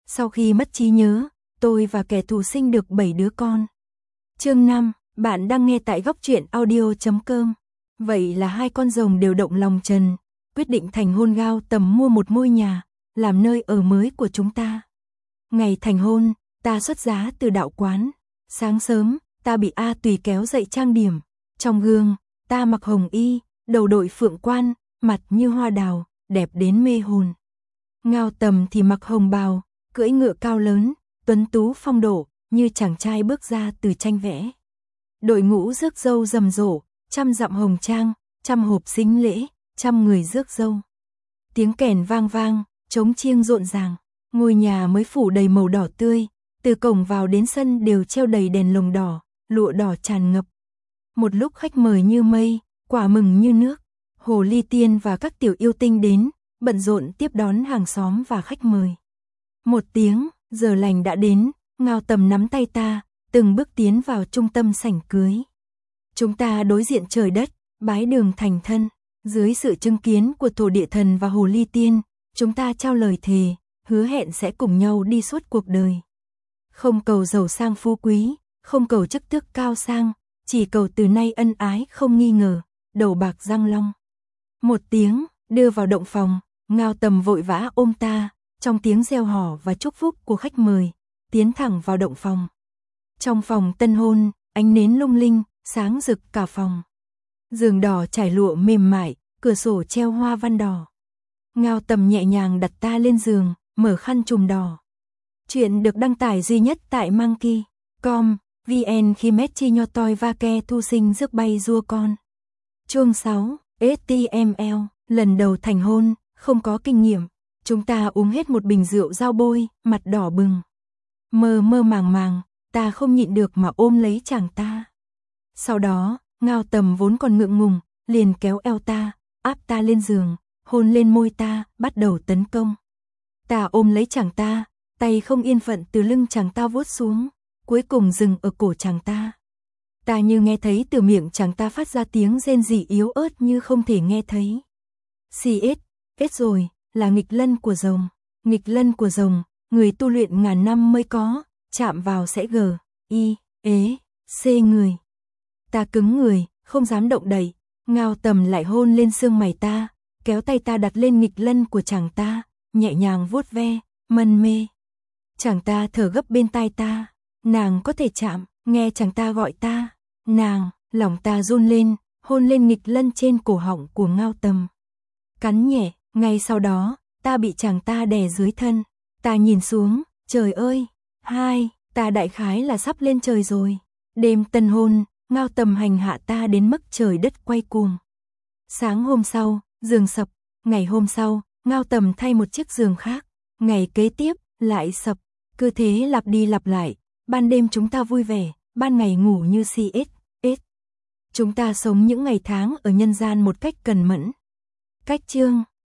Sau khi mất trí nhớ, tôi và kẻ thù sinh được 7 đứa con. Chương 5, bạn đang nghe tại góc truyện audio.com. Vậy là hai con rồng đều động lòng Trần, quyết định thành hôn. Ngao Tầm mua một ngôi nhà, làm nơi ở mới của chúng ta. Ngày thành hôn, ta xuất giá từ đạo quán. Sáng sớm, ta bị A Tùy kéo dậy trang điểm. Trong gương, ta mặc hồng y, đầu đội phượng quan, mặt như hoa đào, đẹp đến mê hồn. Ngao Tầm thì mặc hồng bào, cưỡi ngựa cao lớn, tuấn tú phong độ, như chàng trai bước ra từ tranh vẽ. Đội ngũ rước dâu rầm rộ, trăm dặm hồng trang, trăm hộp sính lễ, trăm người rước dâu. Tiếng kèn vang vang, trống chiêng rộn ràng, ngôi nhà mới phủ đầy màu đỏ tươi, từ cổng vào đến sân đều treo đầy đèn lồng đỏ, lụa đỏ tràn ngập. Một lúc khách mời như mây, quả mừng như nước, Hồ Ly Tiên và các tiểu yêu tinh đến, bận rộn tiếp đón hàng xóm và khách mời. Một tiếng, giờ lành đã đến, Ngao Tầm nắm tay ta, từng bước tiến vào trung tâm sảnh cưới. Chúng ta đối diện trời đất, bái đường thành thân, dưới sự chứng kiến của Thổ Địa Thần và Hồ Ly Tiên, chúng ta trao lời thề, hứa hẹn sẽ cùng nhau đi suốt cuộc đời. Không cầu giàu sang phú quý, không cầu chức tước cao sang, chỉ cầu từ nay ân ái không nghi ngờ, đầu bạc răng long. Một tiếng, đưa vào động phòng, Ngao Tầm vội vã ôm ta, trong tiếng reo hò và chúc phúc của khách mời, tiến thẳng vào động phòng. Trong phòng tân hôn, ánh nến lung linh, sáng rực cả phòng. Giường đỏ trải lụa mềm mại, cửa sổ treo hoa văn đỏ. Ngao Tầm nhẹ nhàng đặt ta lên giường, mở khăn trùm đỏ. Chuyện được đăng tải duy nhất tại Monkey.com, VN khi Messi nho toi va ke thu sinh rước bay rua con. Chương 6, HTML, lần đầu thành hôn, không có kinh nghiệm. Chúng ta uống hết một bình rượu dao bôi, mặt đỏ bừng. Mơ mơ màng màng, ta không nhịn được mà ôm lấy chàng ta. Sau đó, Ngao Tầm vốn còn ngượng ngùng, liền kéo eo ta, áp ta lên giường, hôn lên môi ta, bắt đầu tấn công. Ta ôm lấy chàng ta, tay không yên phận từ lưng chàng ta vuốt xuống, cuối cùng dừng ở cổ chàng ta. Ta như nghe thấy từ miệng chàng ta phát ra tiếng rên rỉ yếu ớt như không thể nghe thấy. Hết rồi, là nghịch lân của rồng. Nghịch lân của rồng, người tu luyện ngàn năm mới có, chạm vào sẽ C người. Ta cứng người, không dám động đậy. Ngao Tầm lại hôn lên xương mày ta, kéo tay ta đặt lên nghịch lân của chàng ta, nhẹ nhàng vuốt ve, mân mê. Chàng ta thở gấp bên tai ta, nàng có thể chạm, nghe chàng ta gọi ta, nàng, lòng ta run lên, hôn lên nghịch lân trên cổ họng của Ngao Tầm. Cắn nhẹ, ngay sau đó, ta bị chàng ta đè dưới thân, ta nhìn xuống, trời ơi, ta đại khái là sắp lên trời rồi. Đêm tân hôn, Ngao Tầm hành hạ ta đến mức trời đất quay cuồng. Sáng hôm sau, giường sập, ngày hôm sau, Ngao Tầm thay một chiếc giường khác, ngày kế tiếp, lại sập, cứ thế lặp đi lặp lại, ban đêm chúng ta vui vẻ, ban ngày ngủ như Chúng ta sống những ngày tháng ở nhân gian một cách cần mẫn. Cách chương